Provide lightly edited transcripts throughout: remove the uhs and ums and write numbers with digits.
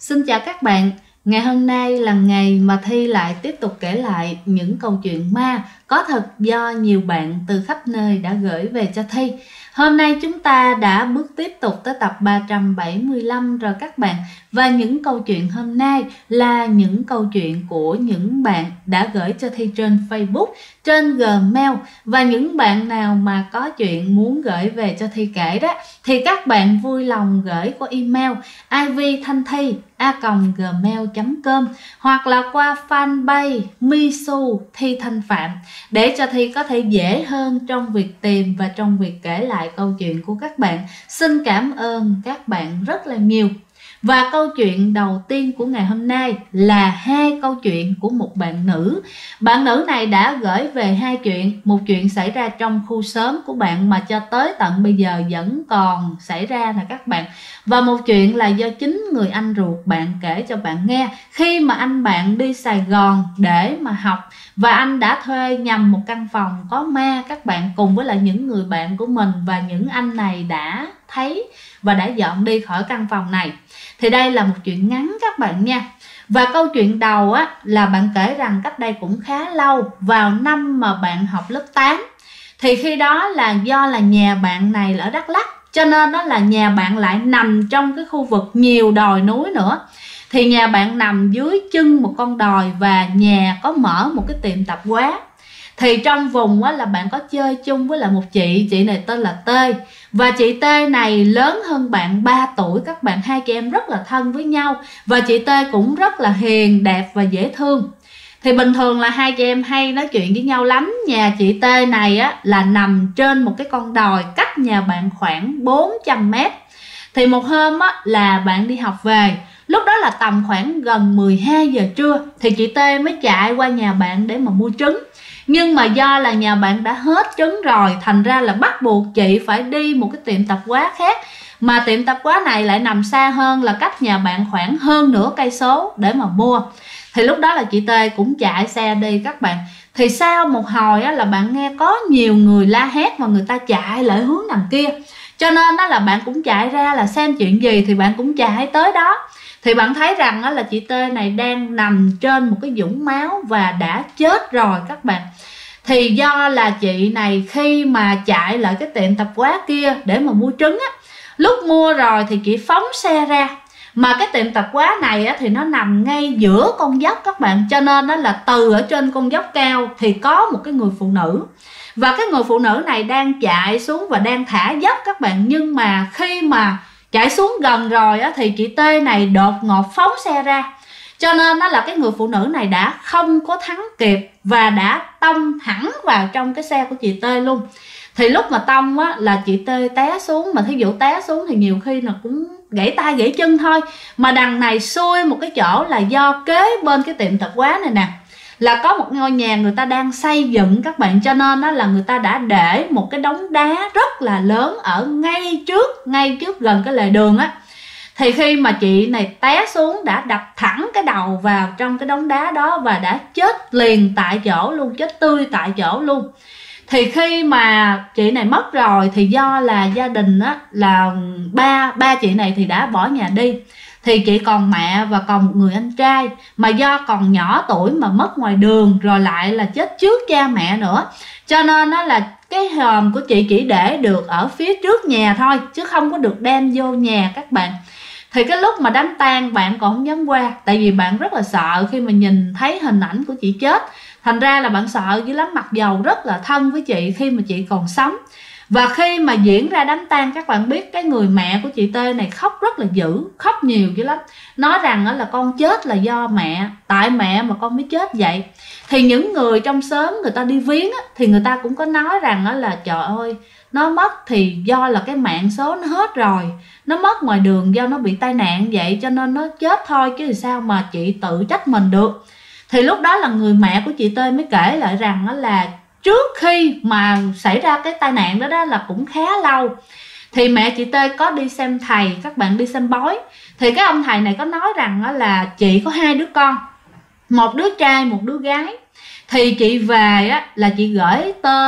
Xin chào các bạn. Ngày hôm nay là ngày mà Thi lại tiếp tục kể lại những câu chuyện ma có thật do nhiều bạn từ khắp nơi đã gửi về cho Thi. Hôm nay chúng ta đã bước tiếp tục tới tập 375 rồi các bạn. Và những câu chuyện hôm nay là những câu chuyện của những bạn đã gửi cho Thi trên Facebook, trên Gmail. Và những bạn nào mà có chuyện muốn gửi về cho Thi kể đó thì các bạn vui lòng gửi qua email ivthanthi@gmail.com hoặc là qua fanpage Misu Thi Thanh Phạm để cho Thi có thể dễ hơn trong việc tìm và trong việc kể lại câu chuyện của các bạn. Xin cảm ơn các bạn rất là nhiều. Và câu chuyện đầu tiên của ngày hôm nay là hai câu chuyện của một bạn nữ. Bạn nữ này đã gửi về hai chuyện. Một chuyện xảy ra trong khu xóm của bạn mà cho tới tận bây giờ vẫn còn xảy ra nè các bạn. Và một chuyện là do chính người anh ruột bạn kể cho bạn nghe khi mà anh bạn đi Sài Gòn để mà học. Và anh đã thuê nhầm một căn phòng có ma các bạn, cùng với lại những người bạn của mình. Và những anh này đã thấy và đã dọn đi khỏi căn phòng này. Thì đây là một chuyện ngắn các bạn nha. Và câu chuyện đầu á là bạn kể rằng cách đây cũng khá lâu, vào năm mà bạn học lớp 8. Thì khi đó là do là nhà bạn này là ở Đắk Lắk, cho nên đó là nhà bạn lại nằm trong cái khu vực nhiều đồi núi nữa. Thì nhà bạn nằm dưới chân một con đồi và nhà có mở một cái tiệm tạp hóa. Thì trong vùng á, là bạn có chơi chung với lại một chị này tên là T. Và chị T này lớn hơn bạn 3 tuổi các bạn, hai chị em rất là thân với nhau. Và chị T cũng rất là hiền, đẹp và dễ thương. Thì bình thường là hai chị em hay nói chuyện với nhau lắm. Nhà chị T này á, là nằm trên một cái con đồi cách nhà bạn khoảng 400 mét. Thì một hôm á, là bạn đi học về. Lúc đó là tầm khoảng gần 12 giờ trưa. Thì chị T mới chạy qua nhà bạn để mà mua trứng. Nhưng mà do là nhà bạn đã hết trứng rồi, thành ra là bắt buộc chị phải đi một cái tiệm tạp hóa khác. Mà tiệm tạp hóa này lại nằm xa hơn, là cách nhà bạn khoảng hơn nửa cây số để mà mua. Thì lúc đó là chị T cũng chạy xe đi các bạn. Thì sau một hồi á, là bạn nghe có nhiều người la hét và người ta chạy lại hướng đằng kia. Cho nên đó là bạn cũng chạy ra là xem chuyện gì, thì bạn cũng chạy tới đó. Thì bạn thấy rằng là chị T này đang nằm trên một cái vũng máu và đã chết rồi các bạn. Thì do là chị này khi mà chạy lại cái tiệm tạp hóa kia để mà mua trứng á, lúc mua rồi thì chị phóng xe ra. Mà cái tiệm tạp hóa này á, thì nó nằm ngay giữa con dốc các bạn. Cho nên đó là từ ở trên con dốc cao thì có một cái người phụ nữ. Và cái người phụ nữ này đang chạy xuống và đang thả dốc các bạn. Nhưng mà khi mà chạy xuống gần rồi á, thì chị T này đột ngột phóng xe ra. Cho nên đó là cái người phụ nữ này đã không có thắng kịp và đã tông thẳng vào trong cái xe của chị T luôn. Thì lúc mà tông á, là chị T té xuống. Mà thí dụ té xuống thì nhiều khi là cũng gãy tay gãy chân thôi. Mà đằng này xui một cái chỗ là do kế bên cái tiệm tạp hóa này nè là có một ngôi nhà người ta đang xây dựng các bạn. Cho nên đó là người ta đã để một cái đống đá rất là lớn ở ngay trước gần cái lề đường á. Thì khi mà chị này té xuống đã đập thẳng cái đầu vào trong cái đống đá đó và đã chết liền tại chỗ luôn, chết tươi tại chỗ luôn. Thì khi mà chị này mất rồi thì do là gia đình á, là ba chị này thì đã bỏ nhà đi. Thì chị còn mẹ và còn một người anh trai. Mà do còn nhỏ tuổi mà mất ngoài đường rồi lại là chết trước cha mẹ nữa. Cho nên đó là cái hòm của chị chỉ để được ở phía trước nhà thôi, chứ không có được đem vô nhà các bạn. Thì cái lúc mà đám tang bạn còn không dám qua. Tại vì bạn rất là sợ khi mà nhìn thấy hình ảnh của chị chết. Thành ra là bạn sợ dữ lắm, mặc dầu rất là thân với chị khi mà chị còn sống. Và khi mà diễn ra đám tang, các bạn biết cái người mẹ của chị T này khóc rất là dữ, khóc nhiều dữ lắm. Nói rằng là con chết là do mẹ, tại mẹ mà con mới chết vậy. Thì những người trong xóm người ta đi viếng á, thì người ta cũng có nói rằng là trời ơi, nó mất thì do là cái mạng số nó hết rồi. Nó mất ngoài đường do nó bị tai nạn vậy cho nên nó chết thôi, chứ sao mà chị tự trách mình được. Thì lúc đó là người mẹ của chị T mới kể lại rằng là trước khi mà xảy ra cái tai nạn đó là cũng khá lâu. Thì mẹ chị T có đi xem thầy, các bạn, đi xem bói. Thì cái ông thầy này có nói rằng là chị có 2 đứa con, một đứa trai một đứa gái. Thì chị về á, là chị gửi tên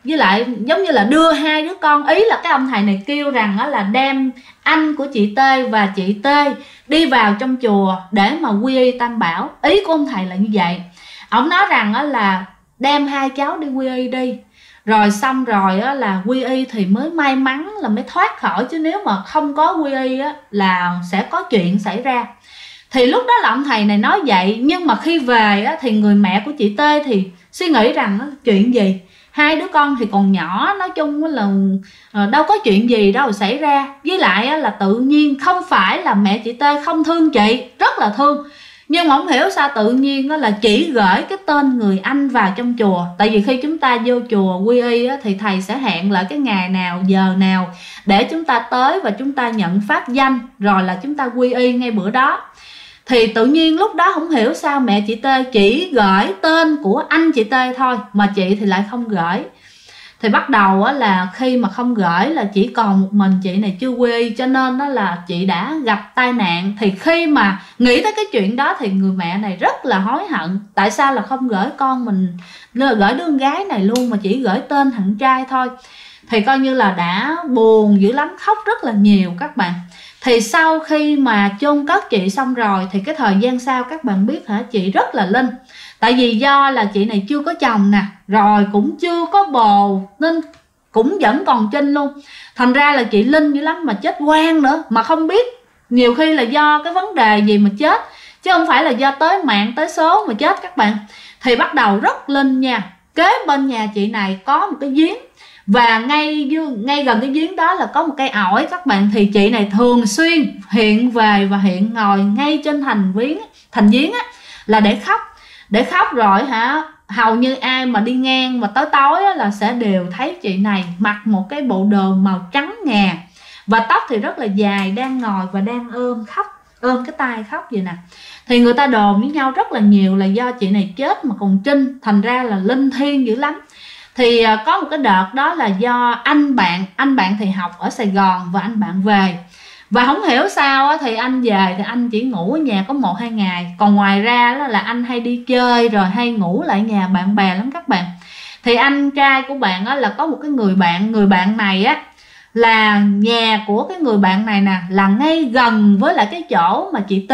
với lại giống như là đưa hai đứa con, ý là cái ông thầy này kêu rằng là đem anh của chị T và chị T đi vào trong chùa để mà quy y Tam Bảo. Ý của ông thầy là như vậy. Ông nói rằng là đem hai cháu đi quy y đi, rồi xong rồi là quy y thì mới may mắn là mới thoát khỏi, chứ nếu mà không có quy y là sẽ có chuyện xảy ra. Thì lúc đó là ông thầy này nói vậy, nhưng mà khi về thì người mẹ của chị T thì suy nghĩ rằng chuyện gì, hai đứa con thì còn nhỏ, nói chung là đâu có chuyện gì đâu xảy ra. Với lại là tự nhiên không phải là mẹ chị T không thương chị, rất là thương, nhưng mà không hiểu sao tự nhiên là chỉ gửi cái tên người anh vào trong chùa. Tại vì khi chúng ta vô chùa quy y thì thầy sẽ hẹn lại cái ngày nào, giờ nào để chúng ta tới và chúng ta nhận pháp danh, rồi là chúng ta quy y ngay bữa đó. Thì tự nhiên lúc đó không hiểu sao mẹ chị T chỉ gửi tên của anh chị T thôi, mà chị thì lại không gửi. Thì bắt đầu là khi mà không gửi là chỉ còn một mình chị này chưa quy y, cho nên là chị đã gặp tai nạn. Thì khi mà nghĩ tới cái chuyện đó thì người mẹ này rất là hối hận, tại sao là không gửi con mình, gửi đứa con gái này luôn mà chỉ gửi tên thằng trai thôi. Thì coi như là đã buồn dữ lắm, khóc rất là nhiều các bạn. Thì sau khi mà chôn cất chị xong rồi thì cái thời gian sau các bạn biết hả, chị rất là linh. Tại vì do là chị này chưa có chồng nè, rồi cũng chưa có bồ, nên cũng vẫn còn trinh luôn. Thành ra là chị linh dữ lắm, mà chết oan nữa, mà không biết nhiều khi là do cái vấn đề gì mà chết, chứ không phải là do tới mạng tới số mà chết các bạn. Thì bắt đầu rất linh nha. Kế bên nhà chị này có một cái giếng, và ngay gần cái giếng đó là có một cây ổi các bạn. Thì chị này thường xuyên hiện về và hiện ngồi ngay trên thành giếng là để khóc rồi hả. Hầu như ai mà đi ngang mà tối là sẽ đều thấy chị này mặc một cái bộ đồ màu trắng ngà, và tóc thì rất là dài, đang ngồi và đang ôm cái tay khóc vậy nè. Thì người ta đồn với nhau rất là nhiều là do chị này chết mà còn trinh, thành ra là linh thiêng dữ lắm. Thì có một cái đợt đó là do anh bạn thì học ở Sài Gòn, và anh bạn về, và không hiểu sao thì anh về thì anh chỉ ngủ ở nhà có 1-2 ngày, còn ngoài ra là anh hay đi chơi rồi hay ngủ lại nhà bạn bè lắm các bạn. Thì anh trai của bạn là có một cái người bạn này là nhà của cái người bạn này nè là ngay gần với lại cái chỗ mà chị T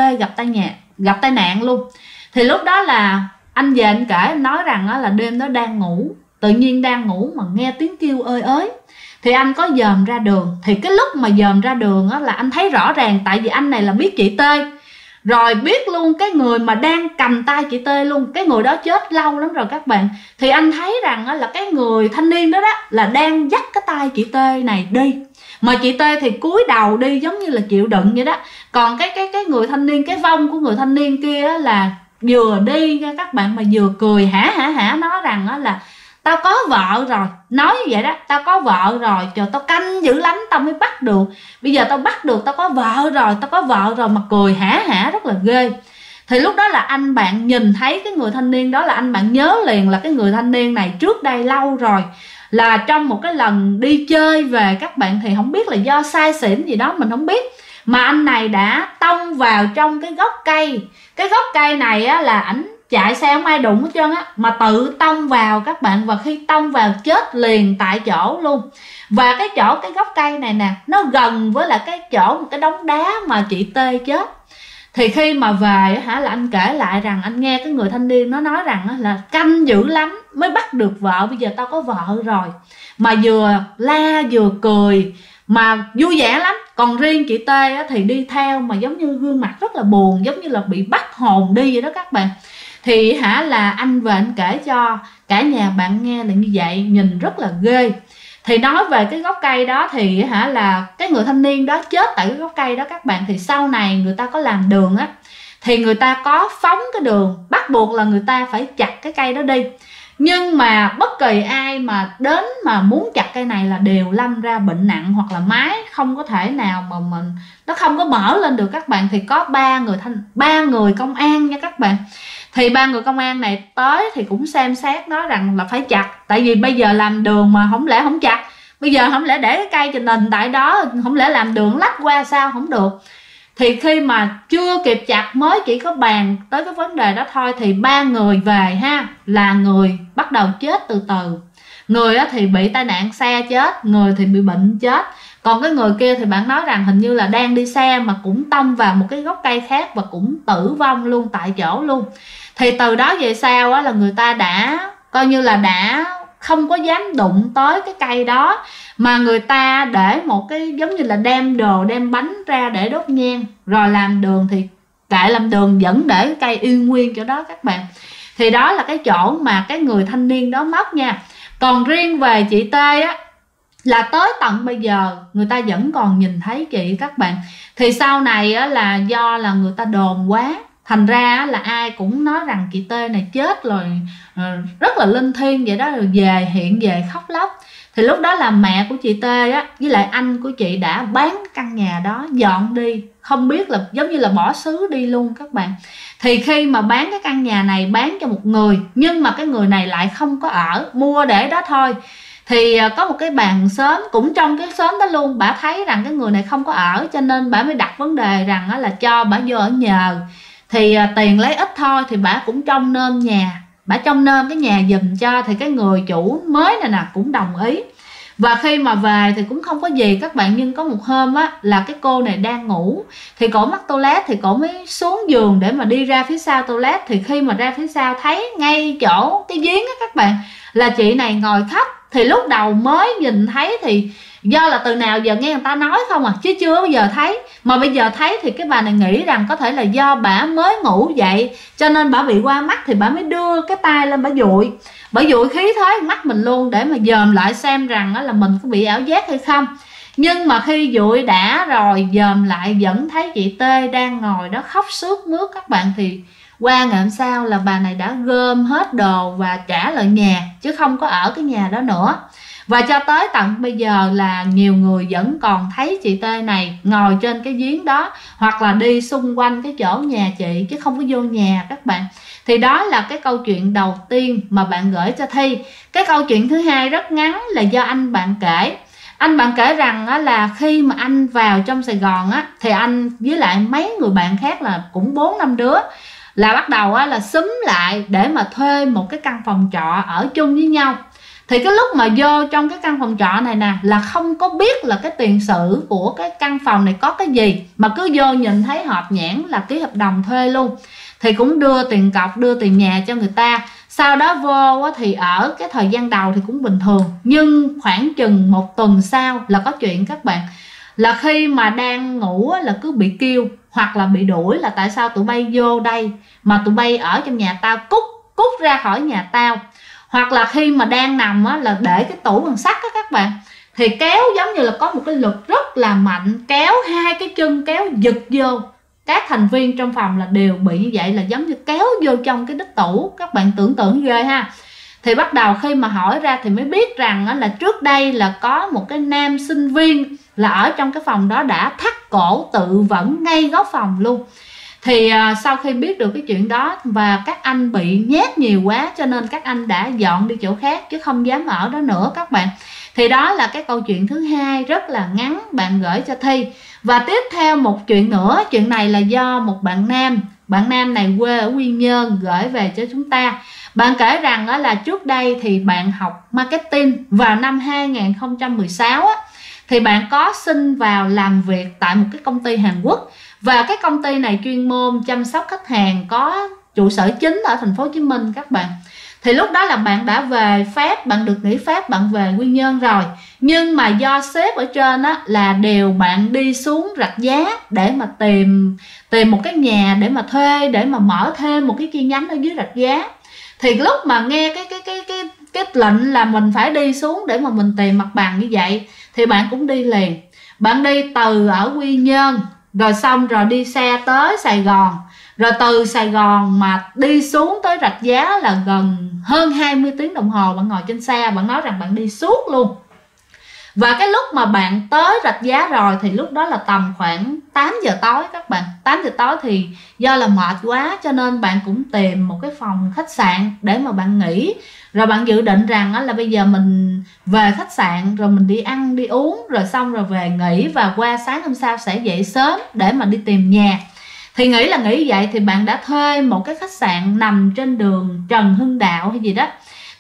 gặp tai nạn luôn. Thì lúc đó là anh về anh kể, anh nói rằng là đêm đó đang ngủ, tự nhiên đang ngủ mà nghe tiếng kêu ơi ới. Thì anh có dòm ra đường, thì cái lúc mà dòm ra đường là anh thấy rõ ràng, tại vì anh này là biết chị T, rồi biết luôn cái người mà đang cầm tay chị T luôn. Cái người đó chết lâu lắm rồi các bạn. Thì anh thấy rằng là cái người thanh niên đó là đang dắt cái tay chị T này đi, mà chị T thì cúi đầu đi giống như là chịu đựng vậy đó. Còn cái người thanh niên, cái vong của người thanh niên kia là vừa đi nha các bạn, mà vừa cười hả nói rằng là tao có vợ rồi, nói như vậy đó, tao có vợ rồi, trời tao canh dữ lắm tao mới bắt được, bây giờ tao bắt được, tao có vợ rồi mà cười hả rất là ghê. Thì lúc đó là anh bạn nhìn thấy cái người thanh niên đó, là anh bạn nhớ liền là cái người thanh niên này trước đây lâu rồi là trong một cái lần đi chơi về các bạn, thì không biết là do say xỉn gì đó mình không biết, mà anh này đã tông vào trong cái gốc cây. Cái gốc cây này là ảnh chạy xe không ai đụng hết trơn mà tự tông vào các bạn, và khi tông vào chết liền tại chỗ luôn. Và cái gốc cây này nè, nó gần với lại cái chỗ một cái đống đá mà chị T chết. Thì khi mà về là anh kể lại rằng anh nghe cái người thanh niên nó nói rằng là canh dữ lắm mới bắt được vợ, bây giờ tao có vợ rồi, mà vừa la vừa cười mà vui vẻ lắm. Còn riêng chị T thì đi theo mà giống như gương mặt rất là buồn, giống như là bị bắt hồn đi vậy đó các bạn. Thì là anh về anh kể cho cả nhà bạn nghe là như vậy, nhìn rất là ghê. Thì nói về cái gốc cây đó thì là cái người thanh niên đó chết tại cái gốc cây đó các bạn. Thì sau này người ta có làm đường thì người ta có phóng cái đường, bắt buộc là người ta phải chặt cái cây đó đi. Nhưng mà bất kỳ ai mà đến mà muốn chặt cây này là đều lâm ra bệnh nặng, hoặc là máy không có thể nào mà nó không có mở lên được các bạn. Thì có ba người công an nha các bạn. Thì 3 người công an này tới thì cũng xem xét nói rằng là phải chặt, tại vì bây giờ làm đường mà không lẽ không chặt, bây giờ không lẽ để cái cây trình nền tại đó, không lẽ làm đường lách qua sao không được. Thì khi mà chưa kịp chặt mới chỉ có bàn tới cái vấn đề đó thôi, thì 3 người về là người bắt đầu chết từ từ. Người thì bị tai nạn xe chết, người thì bị bệnh chết. Còn cái người kia thì bạn nói rằng hình như là đang đi xe mà cũng tông vào một cái gốc cây khác và cũng tử vong luôn tại chỗ luôn. Thì từ đó về sau là người ta đã coi như là đã không có dám đụng tới cái cây đó, mà người ta để một cái giống như là đem đồ, đem bánh ra để đốt nhang, rồi làm đường thì kệ làm đường, vẫn để cái cây y nguyên chỗ đó các bạn. Thì đó là cái chỗ mà cái người thanh niên đó mất nha. Còn riêng về chị T là tới tận bây giờ người ta vẫn còn nhìn thấy chị các bạn. Thì sau này là do là người ta đồn quá, thành ra là ai cũng nói rằng chị T này chết rồi, rất là linh thiêng vậy đó, rồi về hiện về khóc lóc. Thì lúc đó là mẹ của chị T với lại anh của chị đã bán căn nhà đó, dọn đi, không biết là giống như là bỏ xứ đi luôn các bạn. Thì khi mà bán cái căn nhà này, bán cho một người, nhưng mà cái người này lại không có ở, mua để đó thôi. Thì có một cái bạn xóm cũng trong cái xóm đó luôn, bả thấy rằng cái người này không có ở, cho nên bả mới đặt vấn đề rằng là cho bả vô ở nhờ. Thì tiền lấy ít thôi, thì bả cũng trông nom nhà, bả trông nom cái nhà giùm cho. Thì cái người chủ mới này nè cũng đồng ý. Và khi mà về thì cũng không có gì các bạn. Nhưng có một hôm là cái cô này đang ngủ, thì cổ mắc toilet, thì cổ mới xuống giường để mà đi ra phía sau toilet. Thì khi mà ra phía sau thấy ngay chỗ cái giếng các bạn, là chị này ngồi khóc. Thì lúc đầu mới nhìn thấy thì do là từ nào giờ nghe người ta nói không chứ chưa bao giờ thấy. Mà bây giờ thấy thì cái bà này nghĩ rằng có thể là do bả mới ngủ dậy cho nên bả bị qua mắt, thì bả mới đưa cái tay lên bả dụi khí thế mắt mình luôn, để mà dòm lại xem rằng là mình có bị ảo giác hay không. Nhưng mà khi dụi đã rồi dòm lại vẫn thấy chị T đang ngồi đó khóc sướt mướt các bạn. Thì qua ngày hôm sau là bà này đã gom hết đồ và trả lại nhà, chứ không có ở cái nhà đó nữa. Và cho tới tận bây giờ là nhiều người vẫn còn thấy chị T này ngồi trên cái giếng đó, hoặc là đi xung quanh cái chỗ nhà chị, chứ không có vô nhà các bạn. Thì đó là cái câu chuyện đầu tiên mà bạn gửi cho Thi. Cái câu chuyện thứ hai rất ngắn là do anh bạn kể. Anh bạn kể rằng là khi mà anh vào trong Sài Gòn thì anh với lại mấy người bạn khác là cũng 4-5 đứa là bắt đầu là xúm lại để mà thuê một cái căn phòng trọ ở chung với nhau. Thì cái lúc mà vô trong cái căn phòng trọ này nè là không có biết là cái tiền sử của cái căn phòng này có cái gì, mà cứ vô nhìn thấy hộp nhãn là ký hợp đồng thuê luôn. Thì cũng đưa tiền cọc, đưa tiền nhà cho người ta. Sau đó vô thì ở cái thời gian đầu thì cũng bình thường. Nhưng khoảng chừng 1 tuần sau là có chuyện các bạn. Là khi mà đang ngủ là cứ bị kêu, hoặc là bị đuổi là tại sao tụi bay vô đây mà tụi bay ở trong nhà tao, cút ra khỏi nhà tao. Hoặc là khi mà đang nằm là để cái tủ bằng sắt các bạn, thì kéo giống như là có một cái lực rất là mạnh, kéo hai cái chân kéo giật vô. Các thành viên trong phòng là đều bị như vậy, là giống như kéo vô trong cái đít tủ. Các bạn tưởng tượng ghê ha. Thì bắt đầu khi mà hỏi ra thì mới biết rằng là trước đây là có một cái nam sinh viên là ở trong cái phòng đó đã thắt cổ tự vẫn ngay góc phòng luôn. Thì sau khi biết được cái chuyện đó và các anh bị nhát nhiều quá, cho nên các anh đã dọn đi chỗ khác chứ không dám ở đó nữa các bạn. Thì đó là cái câu chuyện thứ hai rất là ngắn bạn gửi cho Thi. Và tiếp theo một chuyện nữa, chuyện này là do một bạn nam này quê ở Quy Nhơn gửi về cho chúng ta. Bạn kể rằng là trước đây thì bạn học marketing vào năm 2016 thì bạn có xin vào làm việc tại một cái công ty Hàn Quốc. Và cái công ty này chuyên môn chăm sóc khách hàng, có trụ sở chính ở thành phố Hồ Chí Minh các bạn. Thì lúc đó là bạn đã về phép, bạn được nghỉ phép, bạn về Quy Nhơn rồi. Nhưng mà do sếp ở trên là đều bạn đi xuống Rạch Giá để mà tìm một cái nhà để mà thuê, để mà mở thêm một cái chi nhánh ở dưới Rạch Giá. Thì lúc mà nghe cái lệnh là mình phải đi xuống để mà mình tìm mặt bằng như vậy, thì bạn cũng đi liền. Bạn đi từ ở Quy Nhơn rồi xong rồi đi xe tới Sài Gòn, rồi từ Sài Gòn mà đi xuống tới Rạch Giá là gần hơn 20 tiếng đồng hồ. Bạn ngồi trên xe, bạn nói rằng bạn đi suốt luôn. Và cái lúc mà bạn tới Rạch Giá rồi thì lúc đó là tầm khoảng 8 giờ tối các bạn. 8 giờ tối thì do là mệt quá cho nên bạn cũng tìm một cái phòng khách sạn để mà bạn nghỉ. Rồi bạn dự định rằng là bây giờ mình về khách sạn rồi mình đi ăn đi uống rồi xong rồi về nghỉ, và qua sáng hôm sau sẽ dậy sớm để mà đi tìm nhà. Thì nghĩ vậy thì bạn đã thuê một cái khách sạn nằm trên đường Trần Hưng Đạo hay gì đó.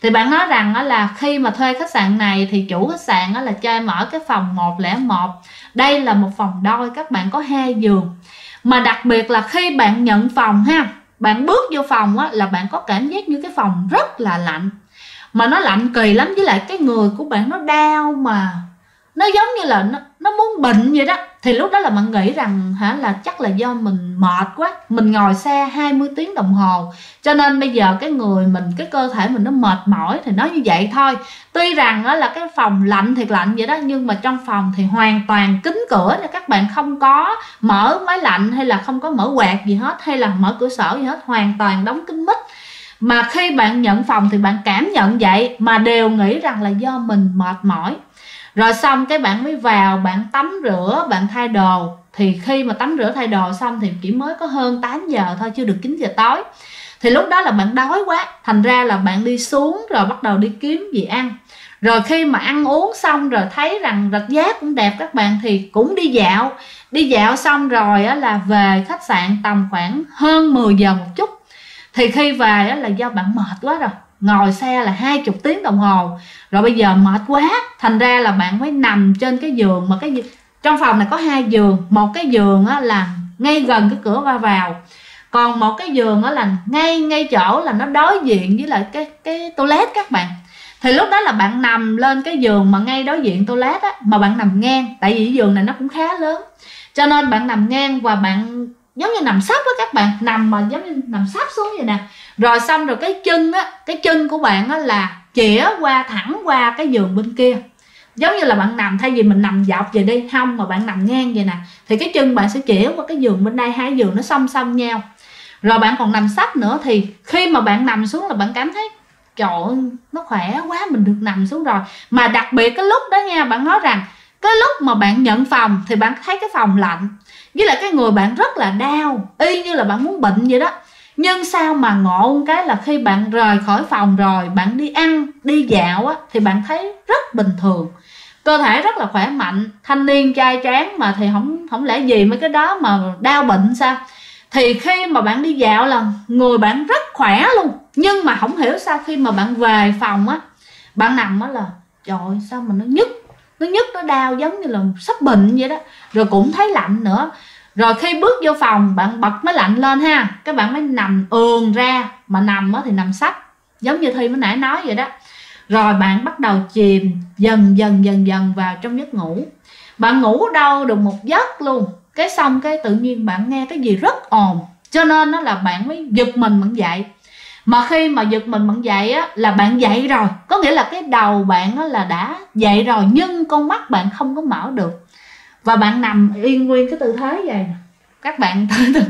Thì bạn nói rằng là khi mà thuê khách sạn này thì chủ khách sạn là cho em ở cái phòng 101. Đây là một phòng đôi, các bạn có 2 giường. Mà đặc biệt là khi bạn nhận phòng ha, bạn bước vô phòng là bạn có cảm giác như cái phòng rất là lạnh. Mà nó lạnh kỳ lắm, với lại cái người của bạn nó đau, mà nó giống như là nó muốn bệnh vậy đó. Thì lúc đó là bạn nghĩ rằng là chắc là do mình mệt quá, mình ngồi xe 20 tiếng đồng hồ, cho nên bây giờ cái người mình, cái cơ thể mình nó mệt mỏi, thì nói như vậy thôi. Tuy rằng là cái phòng lạnh thiệt lạnh vậy đó, nhưng mà trong phòng thì hoàn toàn kín cửa nha các bạn, không có mở máy lạnh hay là không có mở quạt gì hết, hay là mở cửa sổ gì hết, hoàn toàn đóng kín mít. Mà khi bạn nhận phòng thì bạn cảm nhận vậy, mà đều nghĩ rằng là do mình mệt mỏi. Rồi xong cái bạn mới vào, bạn tắm rửa, bạn thay đồ. Thì khi mà tắm rửa thay đồ xong thì chỉ mới có hơn 8 giờ thôi, chưa được 9 giờ tối. Thì lúc đó là bạn đói quá, thành ra là bạn đi xuống rồi bắt đầu đi kiếm gì ăn. Rồi khi mà ăn uống xong rồi thấy rằng Rạch Giá cũng đẹp các bạn, thì cũng đi dạo. Đi dạo xong rồi là về khách sạn tầm khoảng hơn 10 giờ một chút. Thì khi về là do bạn mệt quá rồi, ngồi xe là 20 tiếng đồng hồ, rồi bây giờ mệt quá, thành ra là bạn mới nằm trên cái giường. Mà cái trong phòng này có 2 giường, một cái giường là ngay gần cái cửa ra vào, còn một cái giường là ngay chỗ là nó đối diện với lại cái toilet các bạn. Thì lúc đó là bạn nằm lên cái giường mà ngay đối diện toilet mà bạn nằm ngang, tại vì giường này nó cũng khá lớn, cho nên bạn nằm ngang và bạn giống như nằm sấp á các bạn, nằm mà giống như nằm sấp xuống vậy nè. Rồi xong rồi cái chân của bạn là chĩa qua thẳng qua cái giường bên kia, giống như là bạn nằm, thay vì mình nằm dọc về đi không, mà bạn nằm ngang vậy nè, thì cái chân bạn sẽ chĩa qua cái giường bên đây, 2 giường nó song song nhau. Rồi bạn còn nằm sấp nữa, thì khi mà bạn nằm xuống là bạn cảm thấy trời ơi, nó khỏe quá, mình được nằm xuống rồi. Mà đặc biệt cái lúc đó nha, bạn nói rằng cái lúc mà bạn nhận phòng thì bạn thấy cái phòng lạnh, với lại cái người bạn rất là đau, y như là bạn muốn bệnh vậy đó. Nhưng sao mà ngộ một cái là khi bạn rời khỏi phòng rồi, bạn đi ăn, đi dạo thì bạn thấy rất bình thường, cơ thể rất là khỏe mạnh, thanh niên trai tráng, mà thì không lẽ gì mấy cái đó mà đau bệnh sao. Thì khi mà bạn đi dạo là người bạn rất khỏe luôn, nhưng mà không hiểu sao khi mà bạn về phòng bạn nằm là trời ơi, sao mà nó nhức nó đau, giống như là sắp bệnh vậy đó. Rồi cũng thấy lạnh nữa. Rồi khi bước vô phòng, bạn bật máy lạnh lên ha, các bạn mới nằm ườn ra, mà nằm thì nằm sấp giống như Thi mới nãy nói vậy đó. Rồi bạn bắt đầu chìm dần dần vào trong giấc ngủ. Bạn ngủ đâu được một giấc luôn, cái xong cái tự nhiên bạn nghe cái gì rất ồn, cho nên là bạn mới giật mình bạn dậy. Mà khi mà giật mình bạn dậy là bạn dậy rồi, có nghĩa là cái đầu bạn là đã dậy rồi, nhưng con mắt bạn không có mở được. Và bạn nằm yên nguyên cái tư thế vậy. Các bạn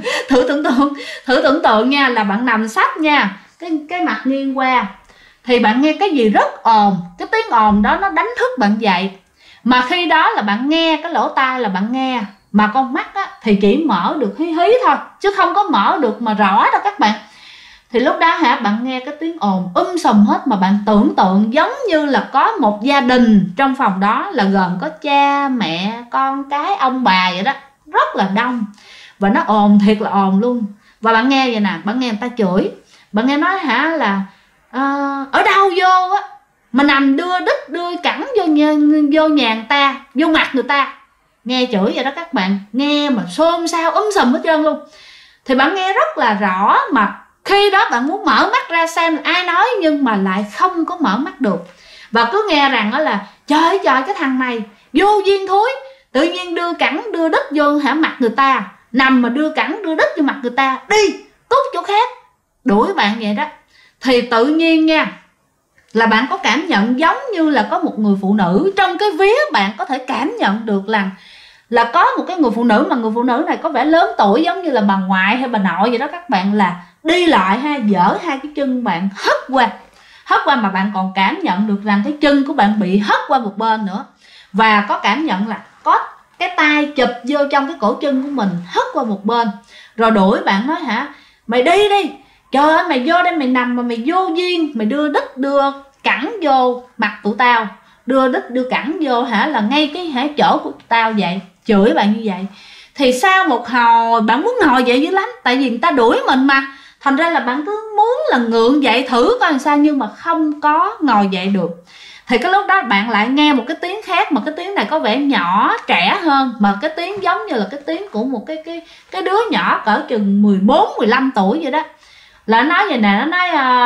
thử tưởng tượng nha, là bạn nằm sấp nha, cái mặt nghiêng qua, thì bạn nghe cái gì rất ồn, cái tiếng ồn đó nó đánh thức bạn dậy. Mà khi đó là bạn nghe, cái lỗ tai là bạn nghe, mà con mắt thì chỉ mở được hí hí thôi, chứ không có mở được mà rõ đâu các bạn. Thì lúc đó bạn nghe cái tiếng ồn sùm hết, mà bạn tưởng tượng giống như là có một gia đình trong phòng đó, là gồm có cha mẹ con cái ông bà vậy đó, rất là đông, và nó ồn thiệt là ồn luôn. Và bạn nghe vậy nè, bạn nghe người ta chửi, bạn nghe nói là ở đâu vô mà nằm đưa đít đưa cẳng vô nhà người ta, vô mặt người ta, nghe chửi vậy đó các bạn, nghe mà xôn xao sùm hết trơn luôn. Thì bạn nghe rất là rõ, mà khi đó bạn muốn mở mắt ra xem ai nói, nhưng mà lại không có mở mắt được. Và cứ nghe rằng là trời ơi trời, cái thằng này vô duyên thúi, tự nhiên đưa cẳng đưa đít vô mặt người ta, nằm mà đưa cẳng đưa đít vô mặt người ta, đi cút chỗ khác, đuổi bạn vậy đó. Thì tự nhiên nha, là bạn có cảm nhận giống như là có một người phụ nữ trong cái vía, bạn có thể cảm nhận được là có một cái người phụ nữ, mà người phụ nữ này có vẻ lớn tuổi, giống như là bà ngoại hay bà nội vậy đó các bạn, là đi lại dỡ 2 cái chân bạn hất qua, mà bạn còn cảm nhận được rằng cái chân của bạn bị hất qua một bên nữa. Và có cảm nhận là có cái tay chụp vô trong cái cổ chân của mình, hất qua một bên. Rồi đuổi bạn, nói mày đi đi, trời ơi mày vô đây mày nằm mà mày vô duyên, mày đưa đít đưa cẳng vô mặt tụi tao, đưa đít đưa cẳng vô là ngay cái chỗ của tao vậy, chửi bạn như vậy. Thì sau một hồi bạn muốn ngồi dậy dữ lắm, tại vì người ta đuổi mình mà, Thành ra là bạn cứ muốn là ngượng dậy thử coi làm sao, nhưng mà không có ngồi dậy được. Thì cái lúc đó bạn lại nghe một cái tiếng khác, mà cái tiếng này có vẻ nhỏ trẻ hơn, mà cái tiếng giống như là cái tiếng của một cái đứa nhỏ cỡ chừng 14-15 tuổi vậy đó. Là nó nói vậy nè, nó nói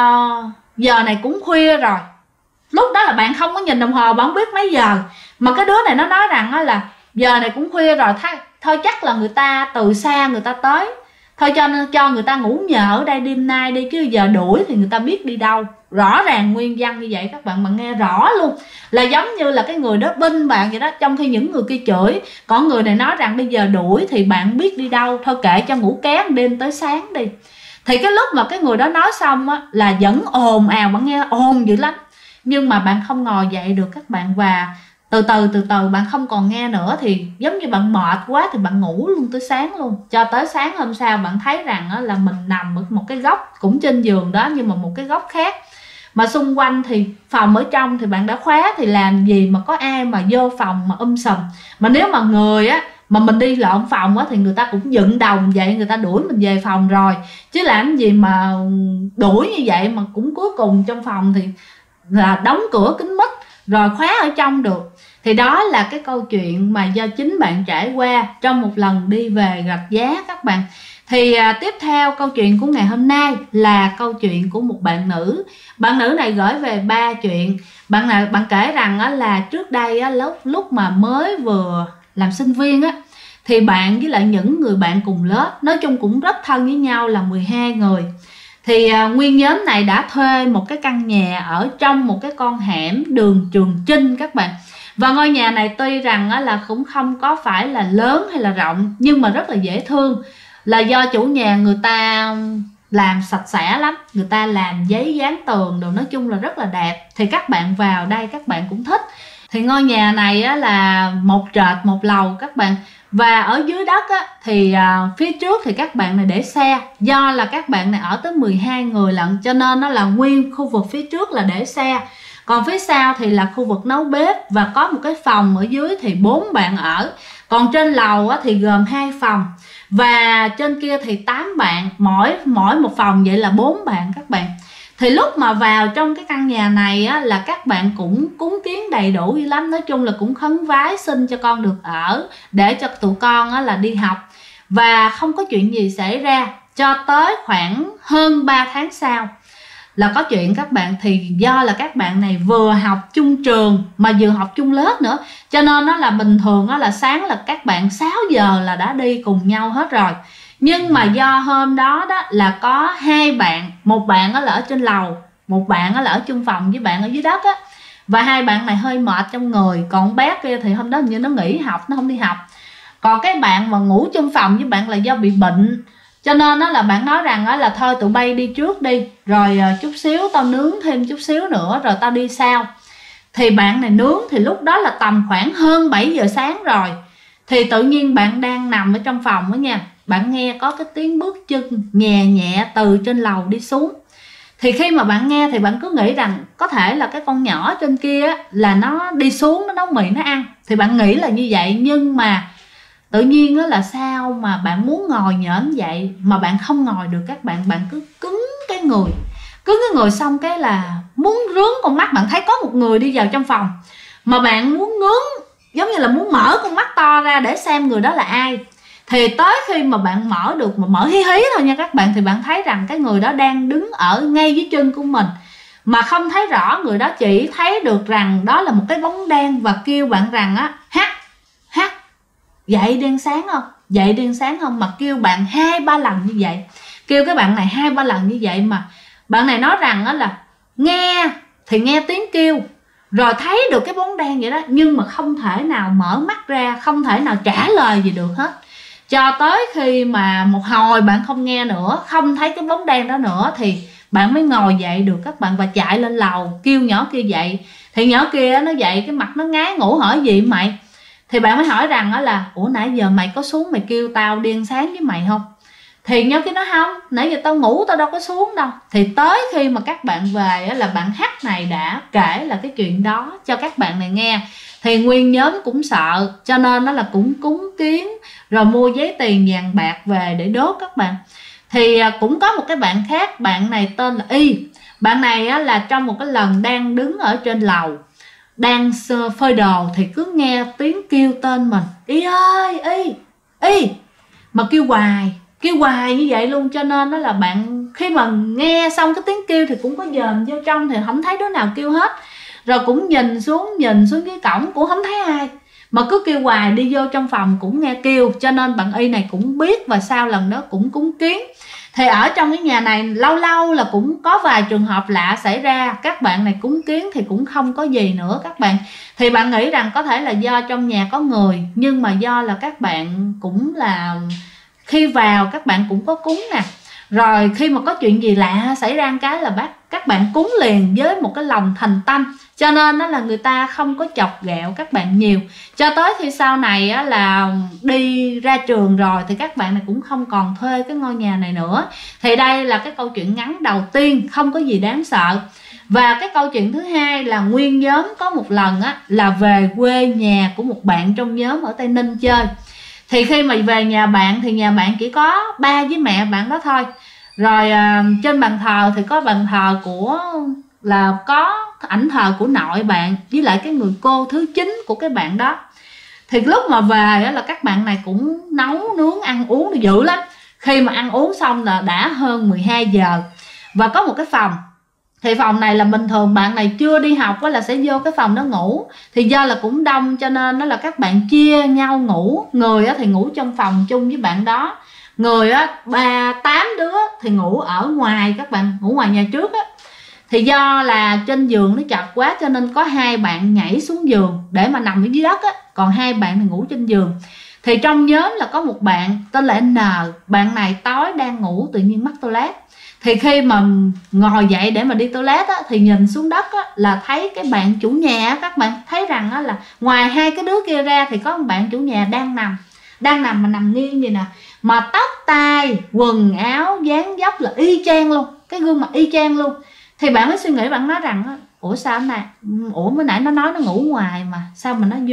giờ này cũng khuya rồi. Lúc đó là bạn không có nhìn đồng hồ, bạn không biết mấy giờ, mà cái đứa này nó nói rằng là giờ này cũng khuya rồi, thôi chắc là người ta từ xa người ta tới, thôi cho người ta ngủ nhờ ở đây đêm nay đi, chứ giờ đuổi thì người ta biết đi đâu. Rõ ràng nguyên văn như vậy các bạn nghe rõ luôn, là giống như là cái người đó binh bạn vậy đó, trong khi những người kia chửi, còn người này nói rằng bây giờ đuổi thì bạn biết đi đâu, thôi kệ cho ngủ ké đêm tới sáng đi. Thì cái lúc mà cái người đó nói xong á, là vẫn ồn ào, bạn nghe ồn dữ lắm, nhưng mà bạn không ngồi dậy được các bạn. Và từ từ bạn không còn nghe nữa, thì giống như bạn mệt quá thì bạn ngủ luôn tới sáng luôn. Cho tới sáng hôm sau bạn thấy rằng là mình nằm ở một cái góc cũng trên giường đó, nhưng mà một cái góc khác, mà xung quanh thì phòng ở trong thì bạn đã khóa, thì làm gì mà có ai mà vô phòng mà sùm. Mà nếu mà người á mà mình đi lộn phòng á thì người ta cũng dựng đồng vậy, người ta đuổi mình về phòng rồi, chứ làm gì mà đuổi như vậy mà cũng cuối cùng trong phòng thì là đóng cửa kín mít rồi khóa ở trong được. Thì đó là cái câu chuyện mà do chính bạn trải qua trong một lần đi về Rạch Giá các bạn. Thì tiếp theo câu chuyện của ngày hôm nay là câu chuyện của một bạn nữ. Bạn nữ này gửi về 3 chuyện. Bạn kể rằng là trước đây lúc mà mới vừa làm sinh viên á, thì bạn với lại những người bạn cùng lớp, nói chung cũng rất thân với nhau, là 12 người. Thì nguyên nhóm này đã thuê một cái căn nhà ở trong một cái con hẻm đường Trường Chinh các bạn. Và ngôi nhà này tuy rằng là cũng không có phải là lớn hay là rộng, nhưng mà rất là dễ thương, là do chủ nhà người ta làm sạch sẽ lắm, người ta làm giấy dán tường đồ, nói chung là rất là đẹp. Thì các bạn vào đây các bạn cũng thích. Thì ngôi nhà này là một trệt một lầu các bạn. Và ở dưới đất thì phía trước thì các bạn này để xe, do là các bạn này ở tới 12 người lận, cho nên nó là nguyên khu vực phía trước là để xe. Còn phía sau thì là khu vực nấu bếp, và có một cái phòng ở dưới thì 4 bạn ở. Còn trên lầu thì gồm 2 phòng, và trên kia thì 8 bạn, mỗi một phòng vậy là 4 bạn các bạn. Thì lúc mà vào trong cái căn nhà này là các bạn cũng cúng kiến đầy đủ dữ lắm. Nói chung là cũng khấn vái xin cho con được ở, để cho tụi con là đi học. Và không có chuyện gì xảy ra cho tới khoảng hơn 3 tháng sau là có chuyện các bạn. Thì do là các bạn này vừa học chung trường mà vừa học chung lớp nữa, cho nên nó là bình thường là sáng là các bạn 6 giờ là đã đi cùng nhau hết rồi. Nhưng mà do hôm đó là có 2 bạn, một bạn là ở trên lầu, một bạn là ở chung phòng với bạn ở dưới đất và 2 bạn này hơi mệt trong người. Còn bé kia thì hôm đó như nó nghỉ học, nó không đi học. Còn cái bạn mà ngủ chung phòng với bạn là do bị bệnh, cho nên là bạn nói rằng là thôi tụi bay đi trước đi, rồi chút xíu tao nướng thêm chút xíu nữa rồi tao đi sau. Thì bạn này nướng thì lúc đó là tầm khoảng hơn 7 giờ sáng rồi. Thì tự nhiên bạn đang nằm ở trong phòng đó nha, bạn nghe có cái tiếng bước chân nhẹ nhẹ từ trên lầu đi xuống. Thì khi mà bạn nghe thì bạn cứ nghĩ rằng có thể là cái con nhỏ trên kia là nó đi xuống nó nấu mì nó ăn. Thì bạn nghĩ là như vậy, nhưng mà tự nhiên là sao mà bạn muốn ngồi nhởn vậy mà bạn không ngồi được các bạn. Bạn cứ cứng cái người xong cái là muốn rướn con mắt. Bạn thấy có một người đi vào trong phòng mà bạn muốn ngước, giống như là muốn mở con mắt to ra để xem người đó là ai. Thì tới khi mà bạn mở được, mà mở hí hí thôi nha các bạn, thì bạn thấy rằng cái người đó đang đứng ở ngay dưới chân của mình, mà không thấy rõ người đó, chỉ thấy được rằng đó là một cái bóng đen. Và kêu bạn rằng hát dậy đèn sáng không, dậy đèn sáng không, mà kêu bạn 2-3 lần như vậy. Kêu cái bạn này 2-3 lần như vậy, mà bạn này nói rằng là nghe thì nghe tiếng kêu rồi thấy được cái bóng đen vậy đó, nhưng mà không thể nào mở mắt ra, không thể nào trả lời gì được hết. Cho tới khi mà một hồi bạn không nghe nữa, không thấy cái bóng đen đó nữa, thì bạn mới ngồi dậy được các bạn, và chạy lên lầu kêu nhỏ kia dậy. Thì nhỏ kia nó dậy, cái mặt nó ngái ngủ, hỏi gì mày. Thì bạn mới hỏi rằng là ủa nãy giờ mày có xuống mày kêu tao đi ăn sáng với mày không? Thì nhỏ kia nói không, nãy giờ tao ngủ tao đâu có xuống đâu. Thì tới khi mà các bạn về là bạn H này đã kể là cái chuyện đó cho các bạn này nghe. Thì nguyên nhóm cũng sợ, cho nên nó là cũng cúng kiến rồi mua giấy tiền vàng bạc về để đốt các bạn. Thì cũng có một cái bạn khác, bạn này tên là Y. Bạn này là trong một cái lần đang đứng ở trên lầu đang phơi đồ thì cứ nghe tiếng kêu tên mình: Y ơi, Y, Y, mà kêu hoài như vậy luôn. Cho nên đó là bạn khi mà nghe xong cái tiếng kêu thì cũng có dòm vô trong thì không thấy đứa nào kêu hết, rồi cũng nhìn xuống cái cổng cũng không thấy ai, mà cứ kêu hoài. Đi vô trong phòng cũng nghe kêu, cho nên bạn Y này cũng biết và sau lần đó cũng cúng kiến. Thì ở trong cái nhà này lâu lâu là cũng có vài trường hợp lạ xảy ra. Các bạn này cúng kiến thì cũng không có gì nữa các bạn. Thì bạn nghĩ rằng có thể là do trong nhà có người, nhưng mà do là các bạn cũng là khi vào các bạn cũng có cúng nè, rồi khi mà có chuyện gì lạ xảy ra cái là các bạn cúng liền với một cái lòng thành tâm, cho nên đó là người ta không có chọc ghẹo các bạn nhiều. Cho tới khi sau này á, là đi ra trường rồi thì các bạn này cũng không còn thuê cái ngôi nhà này nữa. Thì đây là cái câu chuyện ngắn đầu tiên, không có gì đáng sợ. Và cái câu chuyện thứ hai là nguyên nhóm có một lần á, là về quê nhà của một bạn trong nhóm ở Tây Ninh chơi. Thì khi mà về nhà bạn thì nhà bạn chỉ có ba với mẹ bạn đó thôi. Rồi trên bàn thờ thì có bàn thờ là có ảnh thờ của nội bạn với lại cái người cô thứ 9 của cái bạn đó. Thì lúc mà về là các bạn này cũng nấu nướng ăn uống dữ lắm. Khi mà ăn uống xong là đã hơn 12 giờ. Và có một cái phòng, thì phòng này là bình thường bạn này chưa đi học là sẽ vô cái phòng đó ngủ. Thì do là cũng đông cho nên đó là các bạn chia nhau ngủ. Người thì ngủ trong phòng chung với bạn đó, người 8 đứa thì ngủ ở ngoài, các bạn ngủ ngoài nhà trước á. Thì do là trên giường nó chật quá cho nên có hai bạn nhảy xuống giường để mà nằm ở dưới đất á, còn hai bạn thì ngủ trên giường. Thì trong nhóm là có một bạn tên là N. Bạn này tối đang ngủ tự nhiên mắc toilet. Thì khi mà ngồi dậy để mà đi toilet á, thì nhìn xuống đất á, là thấy cái bạn chủ nhà á, các bạn thấy rằng á, là ngoài hai cái đứa kia ra thì có một bạn chủ nhà đang nằm mà nằm nghiêng vậy nè, mà tóc tai quần áo dáng dấp là y chang luôn, cái gương mặt y chang luôn. Thì bạn mới suy nghĩ, bạn nói rằng ủa sao này, mới nãy nó nói nó ngủ ngoài mà sao mà nó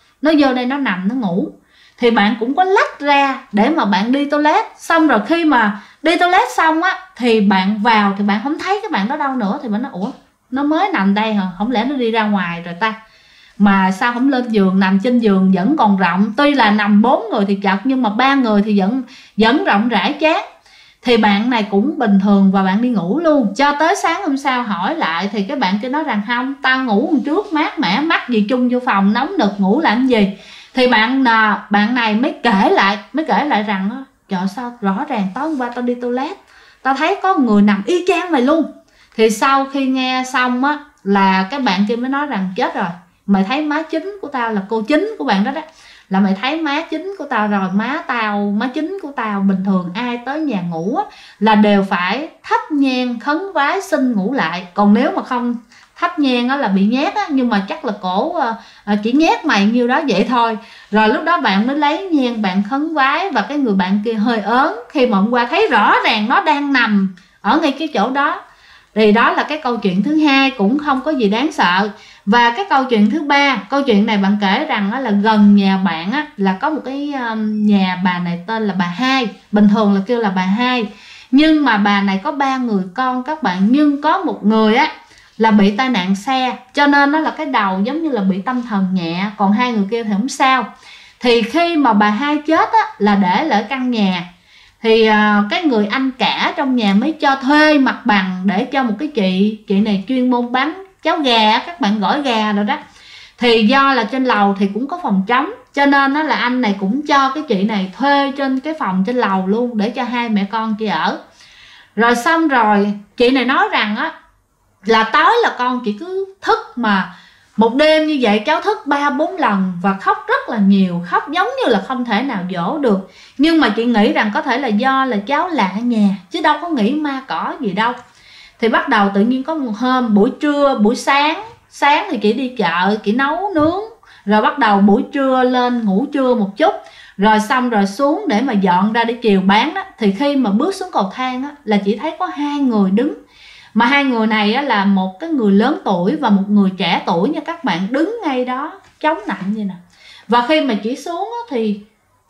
vô đây nó nằm nó ngủ. Thì bạn cũng có lách ra để mà bạn đi toilet. Xong rồi khi mà đi toilet xong á thì bạn vào thì bạn không thấy cái bạn đó đâu nữa. Thì bạn nói ủa nó mới nằm đây hả, không lẽ nó đi ra ngoài rồi ta, mà sao không lên giường, nằm trên giường vẫn còn rộng. Tuy là nằm 4 người thì chật nhưng mà 3 người thì vẫn rộng rãi chán. Thì bạn này cũng bình thường và bạn đi ngủ luôn. Cho tới sáng hôm sau hỏi lại thì cái bạn kia nói rằng không, tao ngủ hôm trước mát mẻ, mắc gì chung vô phòng nóng nực ngủ làm gì. Thì bạn này mới kể lại rằng trời sao rõ ràng tối hôm qua tao đi toilet tao thấy có người nằm y chang mày luôn. Thì sau khi nghe xong á là cái bạn kia mới nói rằng chết rồi, mày thấy má chính của tao là cô chính của bạn đó đó, là mày thấy má chính của tao rồi. Má chính của tao bình thường ai tới nhà ngủ á, là đều phải thắp nhang khấn vái xin ngủ lại. Còn nếu mà không thắp nhang á là bị nhét á, nhưng mà chắc là cổ chỉ nhét mày nhiêu đó vậy thôi. Rồi lúc đó bạn mới lấy nhang bạn khấn vái, và cái người bạn kia hơi ớn khi mà hôm qua thấy rõ ràng nó đang nằm ở ngay cái chỗ đó. Thì đó là cái câu chuyện thứ hai, cũng không có gì đáng sợ. Và cái câu chuyện thứ ba, câu chuyện này bạn kể rằng là gần nhà bạn á, là có một cái nhà bà này tên là bà Hai. Bình thường là kêu là bà Hai, nhưng mà bà này có 3 người con các bạn. Nhưng có một người á là bị tai nạn xe, cho nên nó là cái đầu giống như là bị tâm thần nhẹ, còn 2 người kia thì không sao. Thì khi mà bà Hai chết á, là để lại căn nhà. Thì cái người anh cả trong nhà mới cho thuê mặt bằng để cho một cái chị này chuyên môn bán cháo gà, các bạn gỏi gà rồi đó. Thì do là trên lầu thì cũng có phòng trống, cho nên là anh này cũng cho cái chị này thuê trên cái phòng trên lầu luôn để cho hai mẹ con chị ở. Rồi xong rồi chị này nói rằng á là tối là con chị cứ thức, mà một đêm như vậy cháu thức 3-4 lần và khóc rất là nhiều, khóc giống như là không thể nào dỗ được. Nhưng mà chị nghĩ rằng có thể là do là cháu lạ nhà chứ đâu có nghĩ ma cỏ gì đâu. Thì bắt đầu tự nhiên có một hôm buổi sáng thì chị đi chợ, chị nấu nướng, rồi bắt đầu buổi trưa lên ngủ trưa một chút, rồi xong rồi xuống để mà dọn ra để chiều bán đó. Thì khi mà bước xuống cầu thang á, là chị thấy có 2 người đứng, mà 2 người này á, là một cái người lớn tuổi và một người trẻ tuổi nha các bạn, đứng ngay đó chống nạnh vậy nè. Và khi mà chị xuống á, thì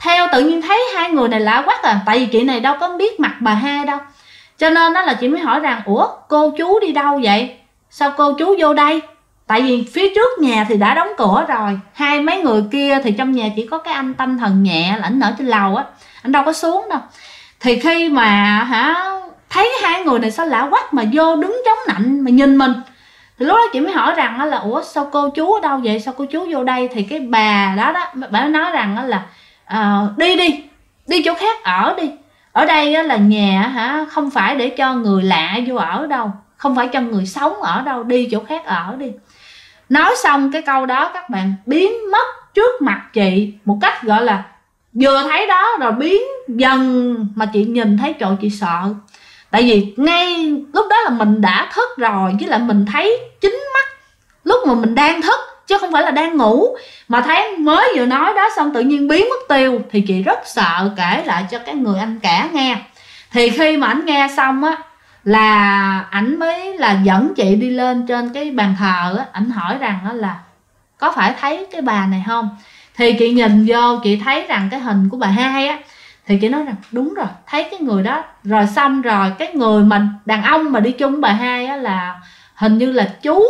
theo tự nhiên thấy hai người này lạ quắc à, tại vì chị này đâu có biết mặt bà hai đâu, cho nên đó là chị mới hỏi rằng ủa cô chú đi đâu vậy, sao cô chú vô đây? Tại vì phía trước nhà thì đã đóng cửa rồi, hai mấy người kia thì trong nhà chỉ có cái anh tâm thần nhẹ là ảnh ở trên lầu á, anh đâu có xuống đâu. Thì khi mà thấy hai người này sao lạ quắc mà vô đứng chống nạnh mà nhìn mình, thì lúc đó chị mới hỏi rằng là ủa sao cô chú ở đâu vậy, sao cô chú vô đây? Thì cái bà đó bà nói rằng là đi chỗ khác ở đi, ở đây là nhà không phải để cho người lạ vô ở đâu, không phải cho người sống ở đâu, đi chỗ khác ở đi. Nói xong cái câu đó các bạn, biến mất trước mặt chị một cách gọi là vừa thấy đó rồi biến dần, mà chị nhìn thấy trời chị sợ. Tại vì ngay lúc đó là mình đã thức rồi, với lại mình thấy chính mắt lúc mà mình đang thức chứ không phải là đang ngủ, mà thấy mới vừa nói đó xong tự nhiên biến mất tiêu, thì chị rất sợ, kể lại cho cái người anh cả nghe. Thì khi mà ảnh nghe xong á là ảnh mới là dẫn chị đi lên trên cái bàn thờ á, ảnh hỏi rằng đó là có phải thấy cái bà này không? Thì chị nhìn vô chị thấy rằng cái hình của bà hai á, thì chị nói rằng đúng rồi, thấy cái người đó. Rồi xong rồi cái người mà đàn ông mà đi chung bà hai á là hình như là chú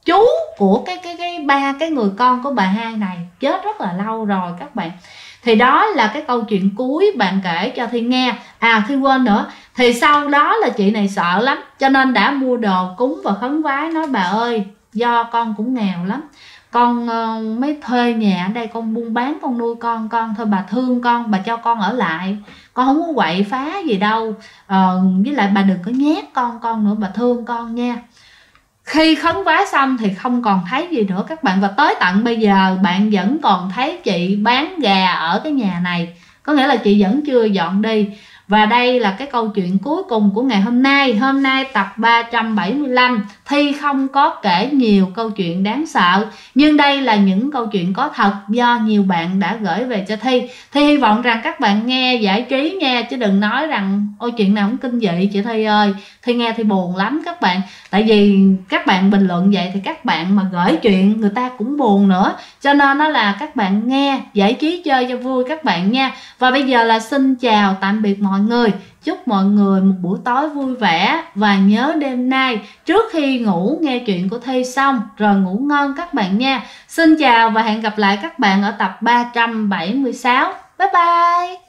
của cái ba cái người con của bà hai này, chết rất là lâu rồi các bạn. Thì đó là cái câu chuyện cuối bạn kể cho Thi nghe. Thi quên nữa, thì sau đó là chị này sợ lắm, cho nên đã mua đồ cúng và khấn vái, nói bà ơi do con cũng nghèo lắm, con mới thuê nhà ở đây con buôn bán, con nuôi con thôi, bà thương con, bà cho con ở lại, con không có quậy phá gì đâu, với lại bà đừng có nhét con nữa, bà thương con nha. Khi khấn vái xong thì không còn thấy gì nữa các bạn, và tới tận bây giờ bạn vẫn còn thấy chị bán gà ở cái nhà này, có nghĩa là chị vẫn chưa dọn đi. Và đây là cái câu chuyện cuối cùng của ngày hôm nay. Hôm nay tập 375 Thi không có kể nhiều câu chuyện đáng sợ, nhưng đây là những câu chuyện có thật do nhiều bạn đã gửi về cho Thi. Thi hy vọng rằng các bạn nghe giải trí nha, chứ đừng nói rằng ôi chuyện nào cũng kinh dị chị Thi ơi. Thi nghe thì buồn lắm các bạn, tại vì các bạn bình luận vậy thì các bạn mà gửi chuyện người ta cũng buồn nữa, cho nên đó là các bạn nghe giải trí chơi cho vui các bạn nha. Và bây giờ là xin chào tạm biệt mọi người, chúc mọi người một buổi tối vui vẻ, và nhớ đêm nay trước khi ngủ nghe chuyện của Thi xong rồi ngủ ngon các bạn nha. Xin chào và hẹn gặp lại các bạn ở tập 376. Bye bye.